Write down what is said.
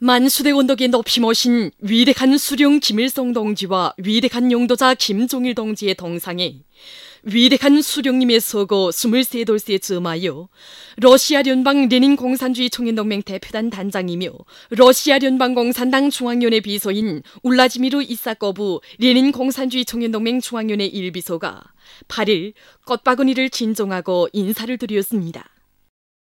만수대 언덕에 높이 모신 위대한 수령 김일성 동지와 위대한 용도자 김종일 동지의 동상에 위대한 수령님의 서거 23돌스에 점하여 러시아聯邦 레닌 공산주의 청년동맹 대표단 단장이며 러시아聯邦 공산당 중앙위원회 비서인 울라지미르 이사코브 레닌 공산주의 청년동맹 중앙위원회 1비서가 8일 꽃바구니를 진정하고 인사를 드렸습니다.